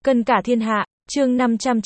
Cân cả thiên hạ, chương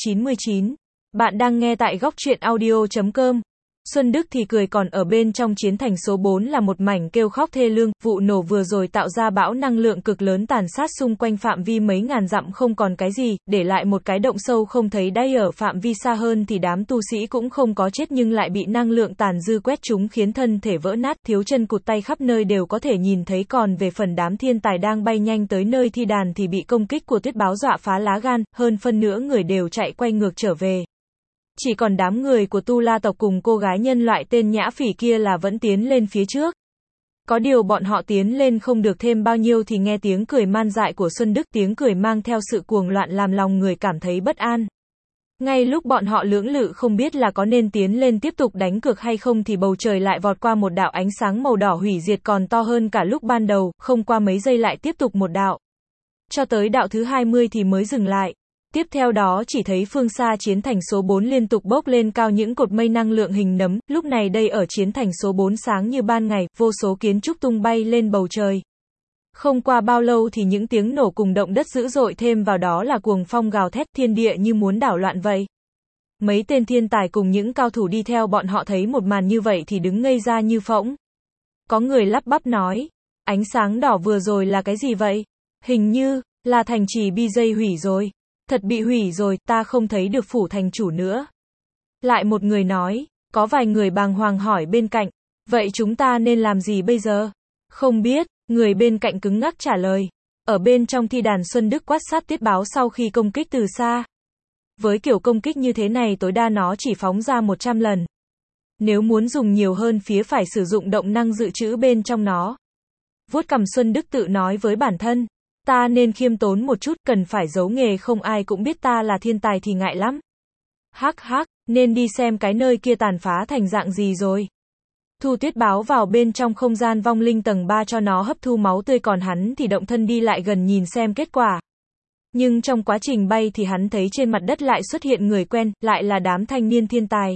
599. Bạn đang nghe tại góc truyện audio.com. Xuân Đức thì cười, còn ở bên trong chiến thành số 4 là một mảnh kêu khóc thê lương. Vụ nổ vừa rồi tạo ra bão năng lượng cực lớn tàn sát xung quanh phạm vi mấy ngàn dặm không còn cái gì, để lại một cái động sâu không thấy đáy. Ở phạm vi xa hơn thì đám tu sĩ cũng không có chết nhưng lại bị năng lượng tàn dư quét chúng khiến thân thể vỡ nát, thiếu chân cụt tay, khắp nơi đều có thể nhìn thấy. Còn về phần đám thiên tài đang bay nhanh tới nơi thi đàn thì bị công kích của tuyết báo dọa phá lá gan, hơn phân nửa người đều chạy quay ngược trở về. Chỉ còn đám người của Tu La tộc cùng cô gái nhân loại tên Nhã Phỉ kia là vẫn tiến lên phía trước. Có điều bọn họ tiến lên không được thêm bao nhiêu thì nghe tiếng cười man dại của Xuân Đức, tiếng cười mang theo sự cuồng loạn làm lòng người cảm thấy bất an. Ngay lúc bọn họ lưỡng lự không biết là có nên tiến lên tiếp tục đánh cược hay không thì bầu trời lại vọt qua một đạo ánh sáng màu đỏ hủy diệt còn to hơn cả lúc ban đầu, không qua mấy giây lại tiếp tục một đạo. Cho tới đạo thứ 20 thì mới dừng lại. Tiếp theo đó chỉ thấy phương xa chiến thành số 4 liên tục bốc lên cao những cột mây năng lượng hình nấm, lúc này đây ở chiến thành số 4 sáng như ban ngày, vô số kiến trúc tung bay lên bầu trời. Không qua bao lâu thì những tiếng nổ cùng động đất dữ dội, thêm vào đó là cuồng phong gào thét, thiên địa như muốn đảo loạn vậy. Mấy tên thiên tài cùng những cao thủ đi theo bọn họ thấy một màn như vậy thì đứng ngây ra như phỗng. Có người lắp bắp nói, ánh sáng đỏ vừa rồi là cái gì vậy? Hình như là thành trì BJ hủy rồi. Thật bị hủy rồi, ta không thấy được phủ thành chủ nữa. Lại một người nói, có vài người bàng hoàng hỏi bên cạnh, vậy chúng ta nên làm gì bây giờ? Không biết, người bên cạnh cứng ngắc trả lời. Ở bên trong thi đàn Xuân Đức quát sát tiết báo sau khi công kích từ xa. Với kiểu công kích như thế này tối đa nó chỉ phóng ra 100 lần. Nếu muốn dùng nhiều hơn phía phải sử dụng động năng dự trữ bên trong nó. Vuốt cằm Xuân Đức tự nói với bản thân. Ta nên khiêm tốn một chút, cần phải giấu nghề không ai cũng biết ta là thiên tài thì ngại lắm. Hắc hắc, nên đi xem cái nơi kia tàn phá thành dạng gì rồi. Thu tuyết báo vào bên trong không gian vong linh tầng 3 cho nó hấp thu máu tươi, còn hắn thì động thân đi lại gần nhìn xem kết quả. Nhưng trong quá trình bay thì hắn thấy trên mặt đất lại xuất hiện người quen, lại là đám thanh niên thiên tài.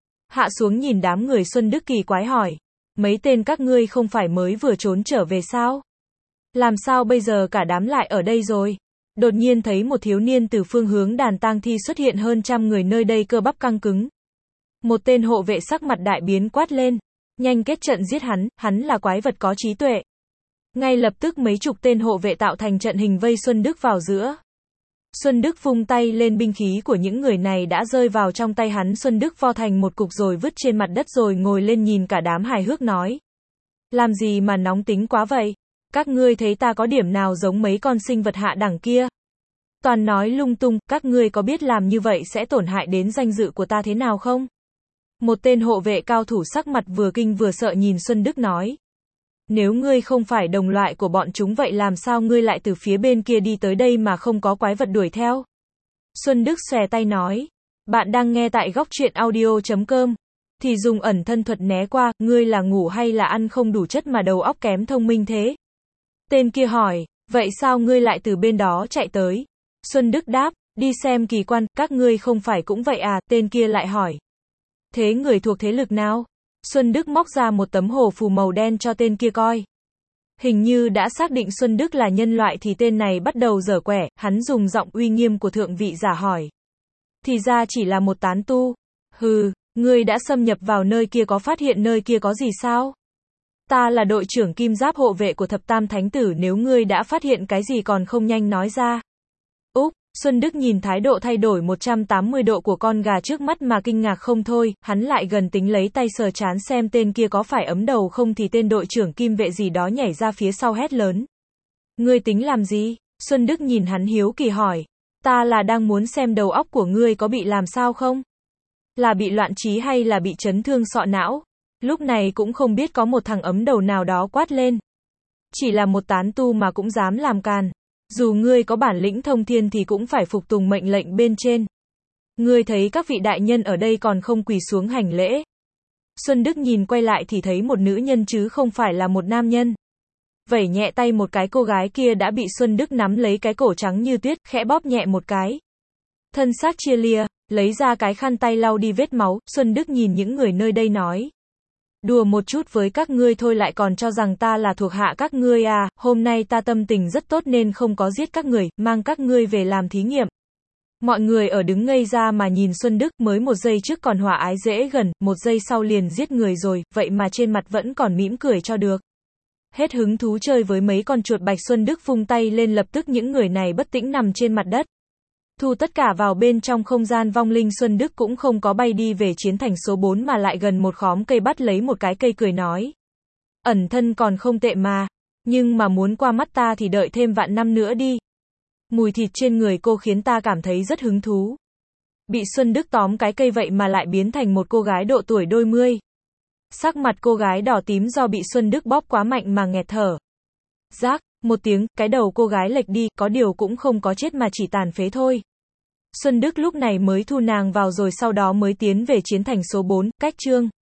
Hạ xuống nhìn đám người, Xuân Đức kỳ quái hỏi. Mấy tên các ngươi không phải mới vừa trốn trở về sao? Làm sao bây giờ cả đám lại ở đây rồi? Đột nhiên thấy một thiếu niên từ phương hướng đàn tang thi xuất hiện, hơn trăm người nơi đây cơ bắp căng cứng. Một tên hộ vệ sắc mặt đại biến quát lên. Nhanh kết trận giết hắn là quái vật có trí tuệ. Ngay lập tức mấy chục tên hộ vệ tạo thành trận hình vây Xuân Đức vào giữa. Xuân Đức vung tay lên, binh khí của những người này đã rơi vào trong tay hắn. Xuân Đức vo thành một cục rồi vứt trên mặt đất rồi ngồi lên nhìn cả đám hài hước nói. Làm gì mà nóng tính quá vậy? Các ngươi thấy ta có điểm nào giống mấy con sinh vật hạ đẳng kia? Toàn nói lung tung, các ngươi có biết làm như vậy sẽ tổn hại đến danh dự của ta thế nào không? Một tên hộ vệ cao thủ sắc mặt vừa kinh vừa sợ nhìn Xuân Đức nói. Nếu ngươi không phải đồng loại của bọn chúng vậy làm sao ngươi lại từ phía bên kia đi tới đây mà không có quái vật đuổi theo? Xuân Đức xòe tay nói. Bạn đang nghe tại góc truyện audio.com. Thì dùng ẩn thân thuật né qua, ngươi là ngủ hay là ăn không đủ chất mà đầu óc kém thông minh thế? Tên kia hỏi, vậy sao ngươi lại từ bên đó chạy tới? Xuân Đức đáp, đi xem kỳ quan, các ngươi không phải cũng vậy à? Tên kia lại hỏi. Thế người thuộc thế lực nào? Xuân Đức móc ra một tấm hồ phù màu đen cho tên kia coi. Hình như đã xác định Xuân Đức là nhân loại thì tên này bắt đầu giở quẻ, hắn dùng giọng uy nghiêm của thượng vị giả hỏi. Thì ra chỉ là một tán tu. Hừ, ngươi đã xâm nhập vào nơi kia có phát hiện nơi kia có gì sao? Ta là đội trưởng kim giáp hộ vệ của thập tam thánh tử, nếu ngươi đã phát hiện cái gì còn không nhanh nói ra. Úc, Xuân Đức nhìn thái độ thay đổi 180 độ của con gà trước mắt mà kinh ngạc không thôi, hắn lại gần tính lấy tay sờ trán xem tên kia có phải ấm đầu không thì tên đội trưởng kim vệ gì đó nhảy ra phía sau hét lớn. Ngươi tính làm gì? Xuân Đức nhìn hắn hiếu kỳ hỏi. Ta là đang muốn xem đầu óc của ngươi có bị làm sao không? Là bị loạn trí hay là bị chấn thương sọ não? Lúc này cũng không biết có một thằng ấm đầu nào đó quát lên. Chỉ là một tán tu mà cũng dám làm càn. Dù ngươi có bản lĩnh thông thiên thì cũng phải phục tùng mệnh lệnh bên trên. Ngươi thấy các vị đại nhân ở đây còn không quỳ xuống hành lễ. Xuân Đức nhìn quay lại thì thấy một nữ nhân chứ không phải là một nam nhân. Vẩy nhẹ tay một cái, cô gái kia đã bị Xuân Đức nắm lấy cái cổ trắng như tuyết, khẽ bóp nhẹ một cái. Thân xác chia lìa, lấy ra cái khăn tay lau đi vết máu, Xuân Đức nhìn những người nơi đây nói. Đùa một chút với các ngươi thôi lại còn cho rằng ta là thuộc hạ các ngươi à, hôm nay ta tâm tình rất tốt nên không có giết các người, mang các ngươi về làm thí nghiệm. Mọi người ở đứng ngây ra mà nhìn Xuân Đức, mới một giây trước còn hòa ái dễ gần, một giây sau liền giết người rồi, vậy mà trên mặt vẫn còn mỉm cười cho được. Hết hứng thú chơi với mấy con chuột bạch, Xuân Đức vung tay lên, lập tức những người này bất tĩnh nằm trên mặt đất. Thu tất cả vào bên trong không gian vong linh. Xuân Đức cũng không có bay đi về chiến thành số 4 mà lại gần một khóm cây bắt lấy một cái cây cười nói. Ẩn thân còn không tệ mà, nhưng mà muốn qua mắt ta thì đợi thêm vạn năm nữa đi. Mùi thịt trên người cô khiến ta cảm thấy rất hứng thú. Bị Xuân Đức tóm cái cây vậy mà lại biến thành một cô gái độ tuổi đôi mươi. Sắc mặt cô gái đỏ tím do bị Xuân Đức bóp quá mạnh mà nghẹt thở. Rác, một tiếng, cái đầu cô gái lệch đi, có điều cũng không có chết mà chỉ tàn phế thôi. Xuân Đức lúc này mới thu nàng vào rồi sau đó mới tiến về chiến thành số 4, cách chương